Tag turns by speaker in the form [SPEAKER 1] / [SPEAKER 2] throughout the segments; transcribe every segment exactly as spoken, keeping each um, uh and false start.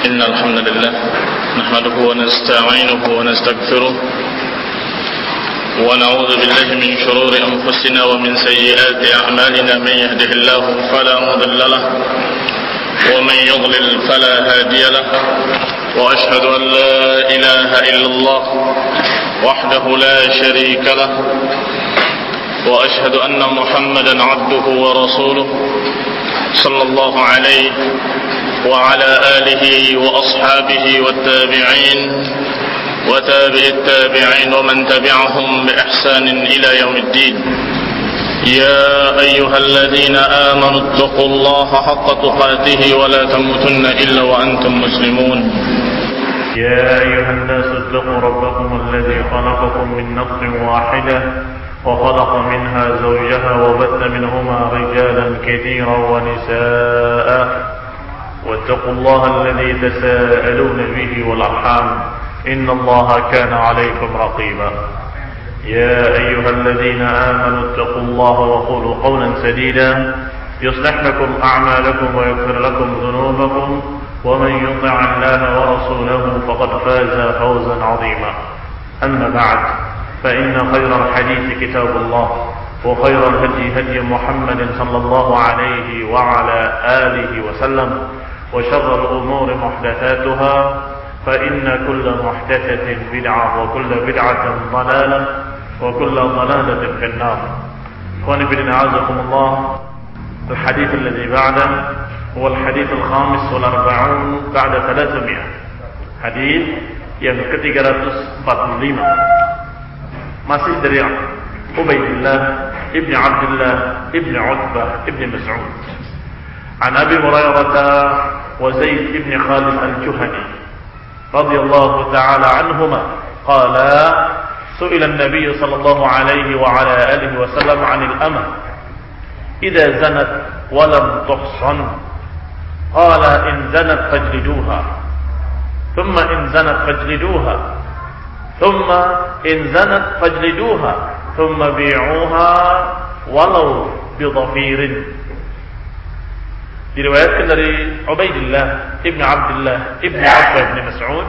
[SPEAKER 1] إن الحمد لله نحمده ونستعينه ونستغفره ونعوذ بالله من شرور أنفسنا ومن سيئات أعمالنا. من يهده الله فلا مضل له ومن يضلل فلا هادي له، وأشهد أن لا إله إلا الله وحده لا شريك له، وأشهد أن محمدا عبده ورسوله صلى الله عليه وعلى آله وأصحابه والتابعين وتابع التابعين ومن تبعهم بإحسان إلى يوم الدين. يا أيها الذين آمنوا اتقوا الله حق تقاته ولا تموتن إلا وأنتم مسلمون.
[SPEAKER 2] يا أيها الناس اتقوا ربكم الذي خلقكم من نفس واحدة وخلق منها زوجها وبث منهما رجالا كثيرا ونساء واتقوا الله الذي تساءلون به والأرحام إن الله كان عليكم رقيبا. يا أيها الذين آمنوا اتقوا الله وقولوا قولا سديدا يصلح لكم أعمالكم ويغفر لكم ذنوبكم ومن يطع الله ورسوله فقد فاز فوزا عظيما. أما بعد، فإن خير الحديث كتاب الله وخير الهدي هدي محمد صلى الله عليه وعلى آله وسلم وشر الأمور محدثاتها فإن كل محدثة بدعة وكل بدعة ضلالة وكل ضلالة في النار. إخواني في الدين أعزكم الله. الحديث الذي بعده هو الحديث الخامس والأربعون بعد ثلاثمائة. حديث yang ke tiga ratus empat puluh lima masih dari Ubaidillah ibn Abdullah ibn Utbah ibn Mas'ud an Abi Hurairah wa Zaid ibn Khalid al-Juhani radhiyallahu ta'ala anhuma qala su'ila an-nabiy sallallahu alaihi wa ala alihi wa sallam 'anil amah idza zanat wa lam tuhsan qala in zanat fajliduha ثم إن زنت فاجلدوها ثم إن زنت فاجلدوها ثم بيعوها ولو بضفير. Diriwayatkan dari Ubaidillah ibn Abdullah ibn Utbah ibn Mas'ud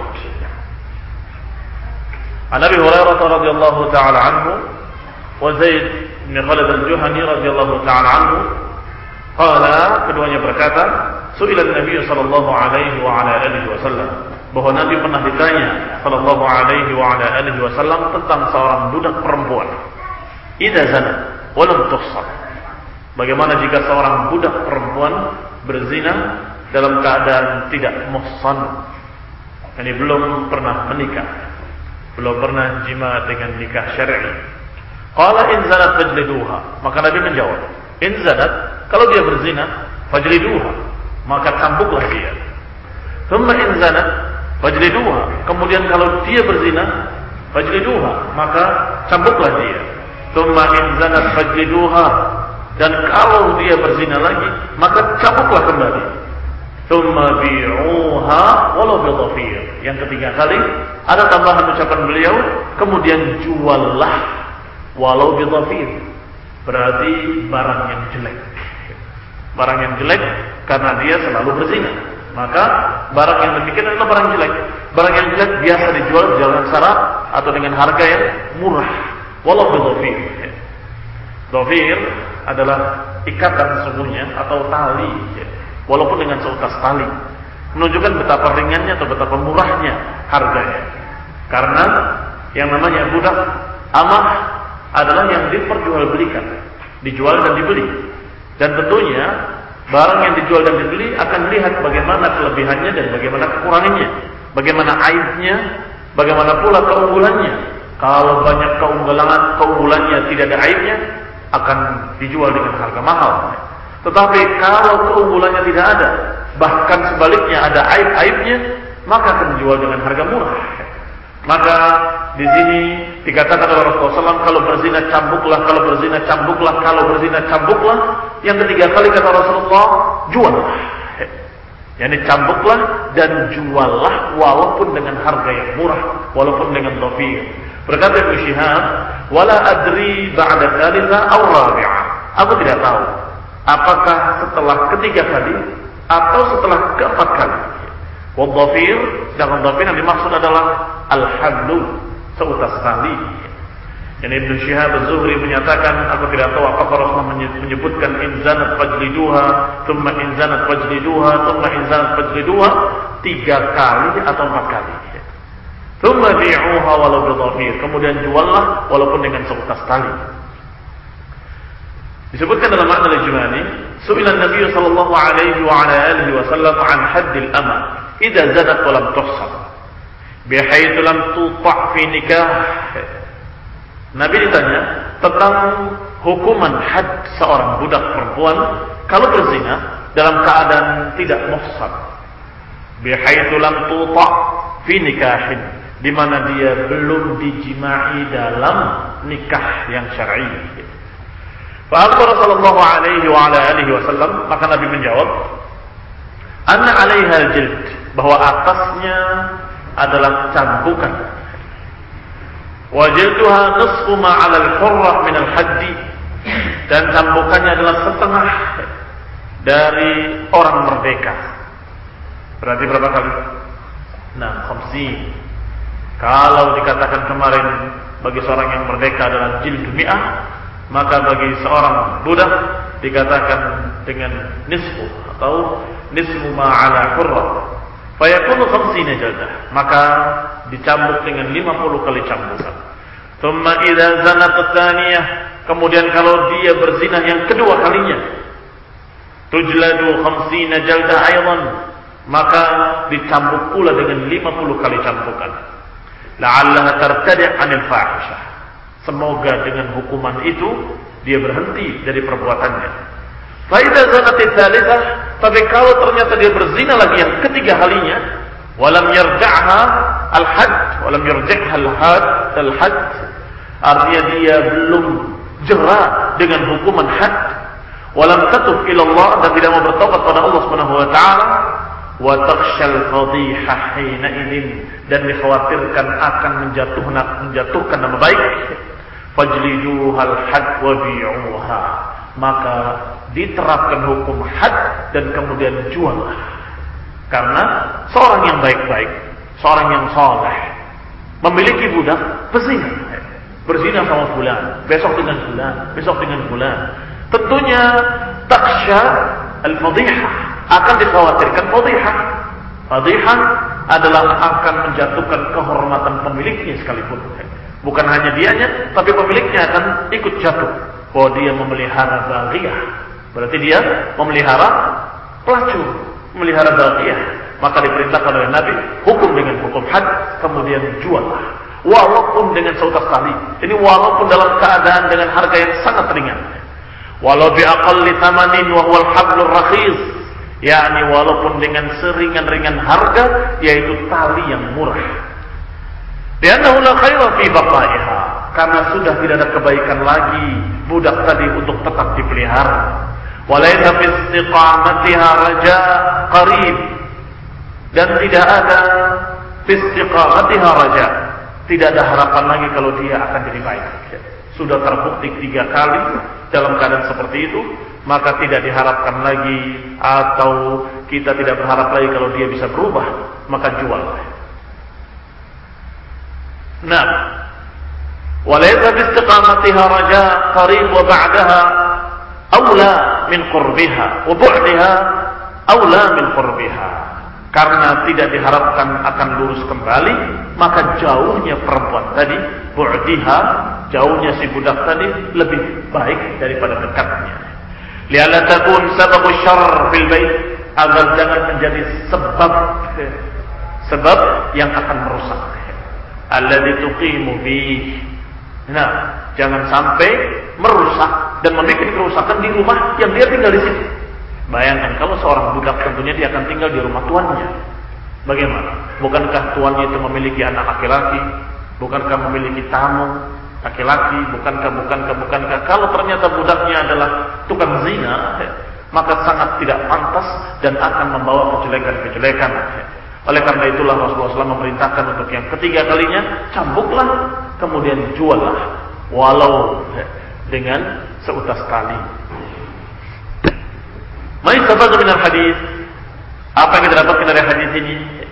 [SPEAKER 2] an Abi Hurairah radhiyallahu ta'ala anhu wa Zaid ibn Khalid al-Juhani radhiyallahu ta'ala anhu qala, keduanya berkata, su'ila an-nabiy sallallahu alaihi wa ala alihi wasallam, bahwa Nabi pernah ditanya sallallahu alaihi wa ala alihi wasallam tentang seorang budak perempuan. Idza zana wa lam tuhsan. Bagaimana jika seorang budak perempuan berzina dalam keadaan tidak muhsan, yakni belum pernah menikah, belum pernah jima dengan nikah syar'i. Qala in zanat fajliduha. Maka Nabi menjawab, in zanat, kalau dia berzina, fajliduha, maka cambuklah dia. Thumma in zanat fajliduha, kemudian kalau dia berzina, fajliduha, maka cambuklah dia. Thumma in zanat fajliduha, dan kalau dia berzina lagi, maka cambuklah kembali. Thumma bi'uha walau bidhafir. Yang ketiga kali ada tambahan ucapan beliau, kemudian juallah walau bidhafir, berarti barang yang jelek. Barang yang jelek karena dia selalu berzina, maka barang yang demikian adalah barang jelek. Barang yang jelek biasa dijual dengan syarat atau dengan harga yang murah. Walau bidhafir. Dhafir adalah ikatan sungguhnya atau tali, walaupun dengan seutas tali, menunjukkan betapa ringannya atau betapa murahnya harganya. Karena yang namanya budak amah adalah yang diperjualbelikan, dijual dan dibeli. Dan tentunya barang yang dijual dan dibeli akan lihat bagaimana kelebihannya dan bagaimana kekurangannya, bagaimana aibnya, bagaimana pula keunggulannya. Kalau banyak keunggulan, keunggulannya tidak ada aibnya, akan dijual dengan harga mahal. Tetapi kalau keunggulannya tidak ada, bahkan sebaliknya ada aib-aibnya, maka akan dijual dengan harga murah. Maka di sini dikatakan oleh Rasulullah shallallahu alaihi wasallam, kalau berzina cambuklah, kalau berzina cambuklah, kalau berzina cambuklah. Yang ketiga kali kata Rasulullah, juallah. Yani cambuklah dan juallah walaupun dengan harga yang murah, walaupun dengan dhafir. Berkata Ibnu Syihab, wala adri ba'da tsalitsa aw rabi'ah. Aku tidak tahu apakah setelah ketiga kali atau setelah keempat kali. Wadhafir, sedangkan dhafir yang dimaksud adalah al-hablu, seutas tali. Ini Ibnu Syihab Az-Zuhri menyatakan, aku tidak tahu apakah Rasulullah menyebutkan inzanat fajliduha, thumma inzanat fajliduha, thumma inzanat fajliduha tiga kali atau empat kali. Thumma bi'uha walau bidhafir, kemudian juallah walaupun dengan seutas tali. Disebutkan dalam makna al-Jumani, su'ila Nabi sallallahu alaihi wa ala alihi wasallam an haddil ama idza zanat wa lam tuhsab bihaitsu lam tuta' fi nikah. Nabi ditanya tentang hukuman had seorang budak perempuan kalau berzina dalam keadaan tidak muhsan. Bihaitsu lam tuta' fi nikahin, di mana dia belum dijimai dalam nikah yang syar'i. Fa Rasulullah alaihi wa ala alihi wasallam, maka Nabi menjawab, anna 'alaiha al-jild, bahwa atasnya adalah cambukan. Wa jilduha nisfu ma 'ala al-hurrah min al-haddi, dan cambukannya adalah setengah dari orang merdeka. Berarti berapa kali? Nah, khamsin. Kalau dikatakan kemarin bagi seorang yang merdeka adalah jildu mi'ah, maka bagi seorang budak dikatakan dengan nisfu atau nisfu ma 'ala hurrah. Fa yakunu khamsina jaldah, maka dicambuk dengan lima puluh kali cambukan. Thumma idza zanat tsaniyah, kemudian kalau dia berzina yang kedua kalinya, tujladu khamsina jaldah aidan, maka dicambuk pula dengan lima puluh kali cambukan. La'allaha tartadi' 'anil fahishah, semoga dengan hukuman itu dia berhenti dari perbuatannya. Fa idza zanat tsalitsah, tapi kalau ternyata dia berzina lagi yang ketiga kalinya, walam yarja'ha al-hadd, walam yarja'ha al-hadd al-hadd, artinya dia belum jera dengan hukuman had, walam tatub ila Allah, dan tidak mau bertobat pada Allah Subhanahu wa taala, wa takhshal fadhihah hina idzin, dan dikhawatirkan akan menjatuhkan menjatuhkan nama baik, fajliduhal had wa bi'uha, maka diterapkan hukum had dan kemudian juallah. Karena seorang yang baik-baik, seorang yang saleh, memiliki budak berzina, berzina sama fulan, besok dengan fulan, besok dengan fulan, tentunya taksha al-fadhihah, akan dikhawatirkan fadhihah. Fadhihah adalah akan menjatuhkan kehormatan pemiliknya sekalipun. Bukan hanya dianya, tapi pemiliknya akan ikut jatuh. Bahwa dia memelihara baghiyah, berarti dia memelihara pelacur, memelihara baghiyah. Maka diperintahkan oleh Nabi hukum dengan hukum had, kemudian juallah, walaupun dengan seutas tali. Ini walaupun dalam keadaan dengan harga yang sangat ringan. Walau biaqalli thamanin wa huwal hablur rakhis, yakni walaupun dengan seringan-ringan harga, yaitu tali yang murah. Li'annahu la khaira fi baqaiha, karena sudah tidak ada kebaikan lagi budak tadi untuk tetap dipelihara. Walaysa fi istiqamatiha raja qarib, dan tidak ada fi istiqamatiha raja, tidak ada harapan lagi kalau dia akan jadi baik. Sudah terbukti tiga kali dalam keadaan seperti itu, maka tidak diharapkan lagi, atau kita tidak berharap lagi kalau dia bisa berubah, maka jual. Nah, walaysa bi istiqamatiha raja qarib wa ba'daha aula min qurbiha wa bu'daha aula min qurbiha. Karena tidak diharapkan akan lurus kembali, maka jauhnya perempuan tadi, bu'diha, jauhnya si budak tadi lebih baik daripada dekatnya. Li'alla takun sababu syarr fil bait, agar jangan menjadi sebab sebab yang akan merusak. Alladzi tuqimu fihi. Nah, jangan sampai merusak dan membuat kerusakan di rumah yang dia tinggal di situ. Bayangkan kalau seorang budak, tentunya dia akan tinggal di rumah tuannya. Bagaimana? Bukankah tuannya itu memiliki anak laki-laki? Bukankah memiliki tamu laki-laki? Bukankah, bukankah, bukankah? Kalau ternyata budaknya adalah tukang zina, maka sangat tidak pantas dan akan membawa kejelekan-kejelekan. Oleh karena itulah Rasulullah shallallahu alaihi wasallam memerintahkan untuk yang ketiga kalinya, cambuklah, kemudian juallah, walau dengan seutas tali. Ma'isabah minal hadis, apa yang kita dapatkan dari hadis ini?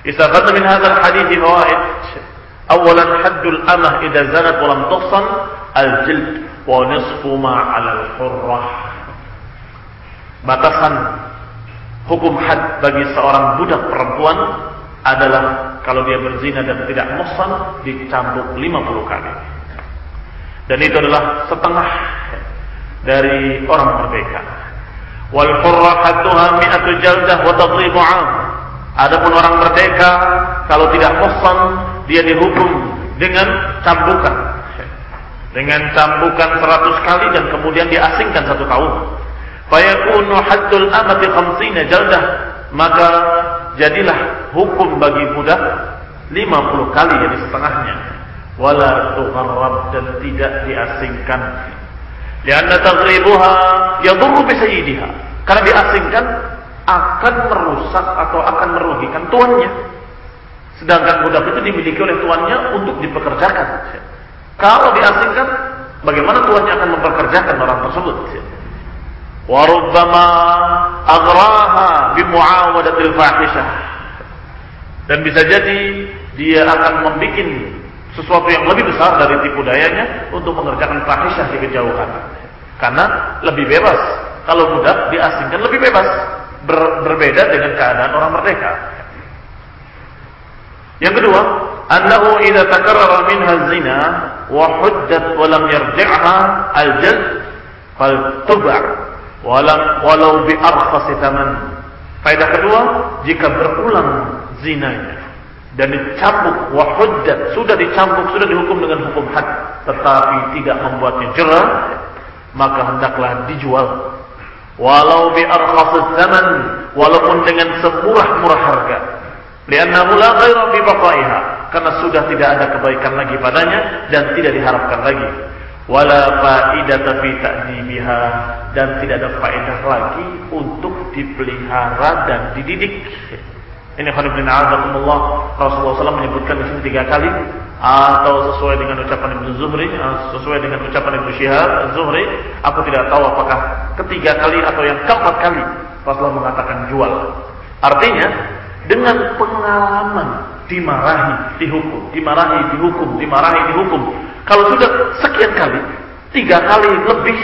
[SPEAKER 2] Istafadna min hadzal hadits fawaid. Awalan haddul amah idza zanat wa lam tuhsan al-jild wa nisfu ma 'ala al-hurrah. Batasan hukum had bagi seorang budak perempuan adalah kalau dia berzina dan tidak muhsan dicambuk lima puluh kali. Dan itu adalah setengah dari orang merdeka. Wal hurrah hadduha mi'atu jaldah wa tadribu 'am. Adapun orang merdeka kalau tidak muhsan dia dihukum dengan cambukan. Dengan cambukan seratus kali dan kemudian diasingkan satu tahun. Fa yakunu haddul amati khamsina jaldah, maka jadilah hukum bagi budak lima puluh kali, jadi setengahnya. Wala tugharrab, dan tidak diasingkan. Lianna taghribuha yadurru bi sayyidiha. Karena diasingkan akan merusak atau akan merugikan tuannya. Sedangkan budak itu dimiliki oleh tuannya untuk dipekerjakan. Kalau diasingkan, bagaimana tuannya akan mempekerjakan orang tersebut? Wa rubbama aghraha bi mu'awadatil fahishah. Dan bisa jadi dia akan membuat sesuatu yang lebih besar dari tipu dayanya untuk mengerjakan fahishah di kejauhan. Karena lebih bebas. Kalau budak diasingkan lebih bebas. Ber, berbeda dengan keadaan orang merdeka. Yang kedua, annahu idza takarrara minha zina wa huddat wa lam yarji'ha al-jald fal tuba' walam walau bi arkhas thaman. Faedah kedua, jika berulang zinanya dan dicambuk wa huddat, sudah dicambuk, sudah dihukum dengan hukum had, tetapi tidak membuatnya jera, maka hendaklah dijual. Walau bi arkhas thaman, walaupun dengan semurah-murah harga. Li'annahu la ghaira fi baqaiha, karena sudah tidak ada kebaikan lagi padanya dan tidak diharapkan lagi. Wala faidata fi ta'dibiha, dan tidak ada faedah lagi untuk dipelihara dan dididik. Ini khonibin a'azakumullah, Rasulullah sallallahu alaihi wasallam menyebutkan di sini tiga kali, atau sesuai dengan ucapan Ibnu Zuhri, sesuai dengan ucapan Ibnu Syihab Az-Zuhri, aku tidak tahu apakah ketiga kali atau yang keempat kali Rasulullah mengatakan jual. Artinya dengan pengalaman dimarahi, dihukum, dimarahi, dihukum, dimarahi, dihukum. Kalau sudah sekian kali, tiga kali lebih,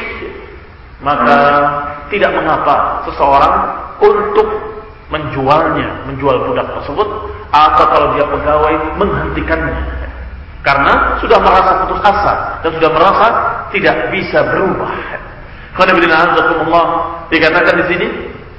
[SPEAKER 2] maka tidak mengapa seseorang untuk menjualnya, menjual budak tersebut, atau kalau dia pegawai menghentikannya, karena sudah merasa putus asa dan sudah merasa tidak bisa berubah. Karena bila Allah dikatakan di sini,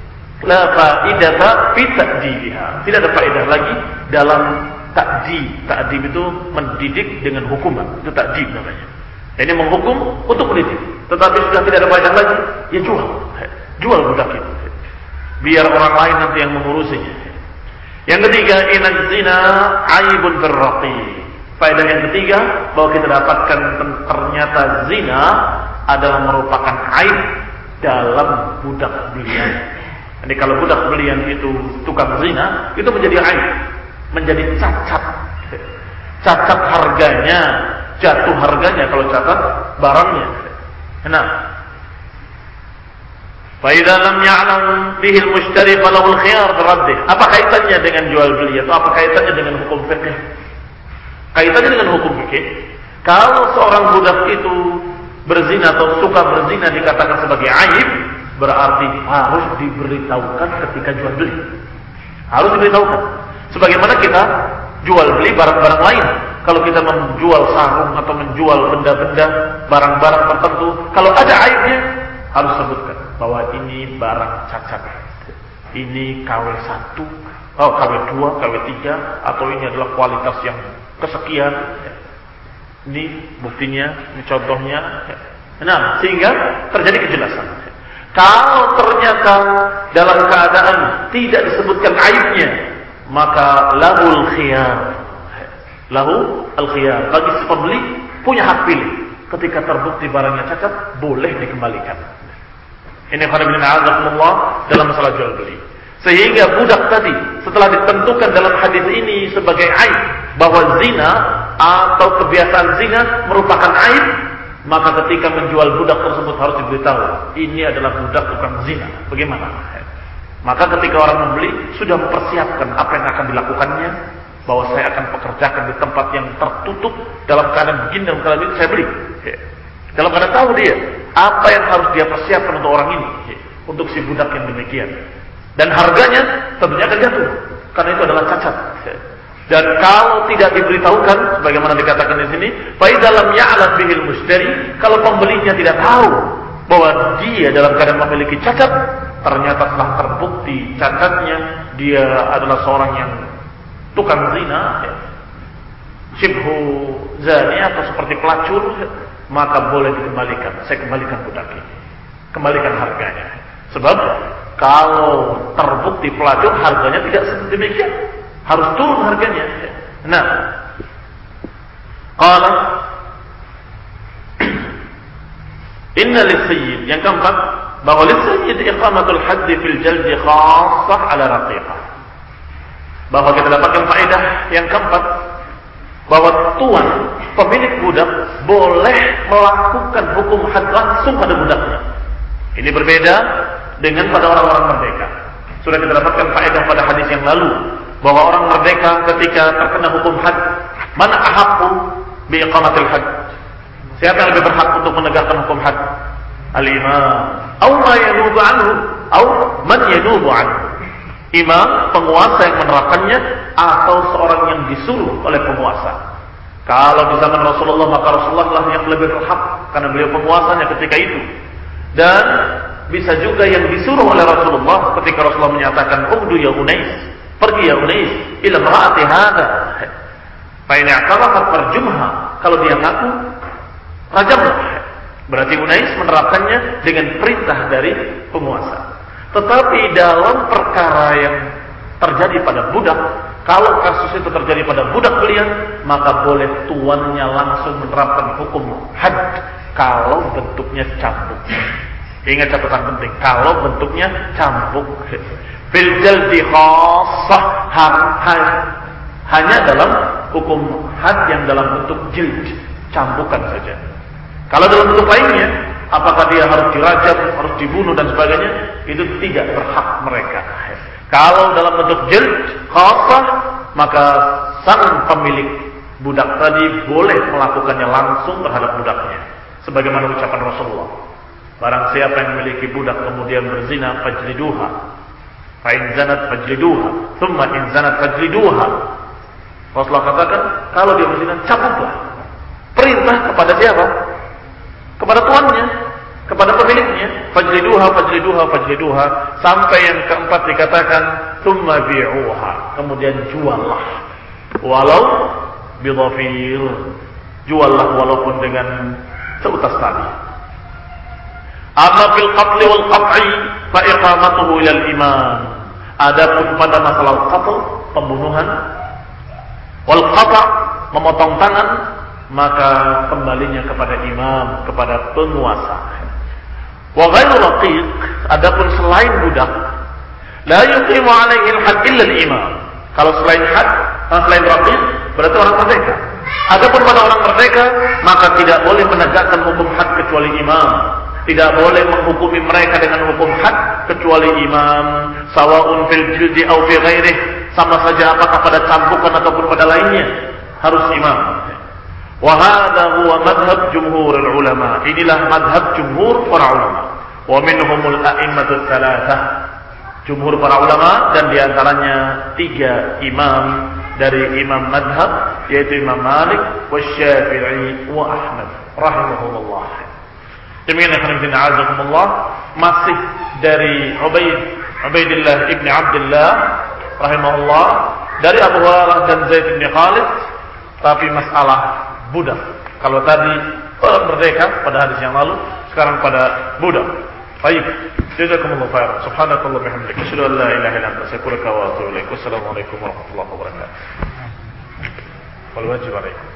[SPEAKER 2] la faidata fi ta'dibiha, tidak ada faedah lagi dalam ta'dib. Ta'dib itu mendidik dengan hukuman, itu ta'dib namanya. Ini menghukum untuk mendidik, tetapi sudah tidak ada faedah lagi, ya jual, jual budak itu, biar orang lain nanti yang mengurusinya. Yang ketiga, inaz zina aibun fir raqiq. Faedah yang ketiga, bahwa kita dapatkan ternyata zina adalah merupakan aib dalam budak belian. Jadi kalau budak belian itu tukang zina, itu menjadi aib, menjadi cacat, cacat harganya, jatuh harganya kalau cacat barangnya. Nah, فَإِذَا لَمْ يَعْلَمْ بِهِ الْمُشْتَرِي فَلَهُ الْخِيَارُ بِرَدِّهِ. Apa kaitannya dengan jual beli atau apa kaitannya dengan hukum fikih? Kaitannya dengan hukum fikih, kalau seorang budak itu berzina atau suka berzina dikatakan sebagai aib, berarti harus diberitahukan ketika jual beli. Harus diberitahukan. Sebagaimana kita jual beli barang-barang lain. Kalau kita menjual sarung atau menjual benda-benda, barang-barang tertentu, kalau ada aibnya, harus sebutkan bahwa ini barang cacat, ini K W satu, oh K W dua, K W tiga, atau ini adalah kualitas yang kesekian. Ini buktinya, ini contohnya. Nah, sehingga terjadi kejelasan. Kalau ternyata dalam keadaan tidak disebutkan aibnya, maka lahul khiyar, lahu al-khiyar, bagi si pembeli punya hak pilih. Ketika terbukti barangnya cacat, boleh dikembalikan. Ini khonibin a'azakumullah dalam masalah jual beli. Sehingga budak tadi setelah ditentukan dalam hadis ini sebagai aib bahwa zina atau kebiasaan zina merupakan aib, maka ketika menjual budak tersebut harus diberitahu ini adalah budak tukang zina. Bagaimana? Maka ketika orang membeli sudah mempersiapkan apa yang akan dilakukannya, bahwa saya akan pekerjakan di tempat yang tertutup dalam keadaan begini, dalam keadaan ini saya beli. Dalam keadaan tahu dia apa yang harus dia persiapkan untuk orang ini, untuk si budak yang demikian. Dan harganya tentunya akan jatuh, karena itu adalah cacat. Dan kalau tidak diberitahukan, sebagaimana dikatakan di sini, fa idza lam ya'lam bihil mushtari, kalau pembelinya tidak tahu bahwa dia dalam keadaan memiliki cacat, ternyata telah terbukti cacatnya, dia adalah seorang yang tukang zina, syibhu zani atau seperti pelacur, maka boleh dikembalikan. Saya kembalikan budak ini, kembalikan harganya. Sebab kalau terbukti pelacur, harganya tidak sedemikian, harus turun harganya. Nah, qala inna lis-sayyid, yang keempat, bahwa lis-sayyid iqamatul hadd fil jald khassah ala raqiqah. Bahwa kita dapatkan faedah yang keempat, bahwa tuan pemilik budak boleh melakukan hukum had langsung pada budaknya. Ini berbeda dengan pada orang-orang merdeka. Sudah kita dapatkan faedah pada hadis yang lalu, bahwa orang merdeka ketika terkena hukum had, mana ahaqqu bi iqamatil had? Siapa yang lebih berhak untuk menegakkan hukum had? Al-imam, atau ma yanubu anhu, atau man yanubu anhu. Imam, penguasa yang menerapkannya, atau seorang yang disuruh oleh penguasa. Kalau di zaman Rasulullah, maka Rasulullah lah yang lebih berhak, karena beliau penguasanya ketika itu. Dan bisa juga yang disuruh oleh Rasulullah ketika Rasulullah menyatakan, "Ughdu ya Unais, pergi ya Unais ila imra'ati hadha, fa in i'tarafat farjumha." Kalau dia ngaku, rajamlah. Berarti Unais menerapkannya dengan perintah dari penguasa. Tetapi dalam perkara yang terjadi pada budak, kalau kasus itu terjadi pada budak belian, maka boleh tuannya langsung menerapkan hukum had kalau bentuknya cambuk. Ingat catatan penting, kalau bentuknya cambuk. Fil jaldi khassah, hanya dalam hukum had yang dalam bentuk jild, cambukan saja. Kalau dalam bentuk lainnya, apakah dia harus dirajam, harus dibunuh dan sebagainya, itu tidak berhak mereka. Kalau dalam bentuk jild khassah, maka sang pemilik budak tadi boleh melakukannya langsung terhadap budaknya. Sebagaimana ucapan Rasulullah, barang siapa yang memiliki budak kemudian berzina, fajliduha. Fa in zanat fajliduha, thumma in zanat fajliduha. Rasulullah katakan, kalau dia berzina, cabutlah. Perintah kepada siapa? Kepada tuannya, kepada pemiliknya. Fajliduha, fajliduha, fajliduha. Sampai yang keempat dikatakan, thumma bi'uha. Kemudian juallah. Walau bidhafir. Juallah walaupun dengan seutas tali. Amma fil qatl wal qat'i fa iqamatuhu ila al-imam. Adapun pada masalah qatl, pembunuhan, wal qata', memotong tangan, maka kembalinya kepada imam, kepada penguasa. Wa ghairu raqiq, adapun selain budak, la yuqimu alaihi al-had illa al-imam. Kalau selain had, selain raqiq, berarti orang merdeka. Adapun pada orang merdeka, maka tidak boleh menegakkan hukum had kecuali imam. Tidak boleh menghukumi mereka dengan hukum had kecuali imam. Sawa'un fil jildi aw fi ghairih, sama saja apakah pada cambukan ataupun pada lainnya, harus imam. Wa hadha huwa madhhab jumhurul ulama. Inilah madhab jumhur para ulama. Wa minhumul a'immatus tsalatsah. Jumhur para ulama, dan diantaranya tiga imam dari imam madhab, yaitu Imam Malik, wa Syafi'i, wa Ahmad rahimahullah. Demikian ikhwan a'azakumullah, masih dari Ubaid Ubaidillah ibn Abdullah rahimahullah, dari Abu Hurairah dan Zaid bin Khalid, tapi masalah budak. Kalau tadi orang merdeka pada hadis yang lalu, sekarang pada budak. Baik, jazakumullah khairan. Subhanakallah bihamdika, asyhadu an la ilaha illa anta, astaghfiruka wa atubu ilaik. Wassalamualaikum warahmatullahi wabarakatuh. Wal wajib alaikum.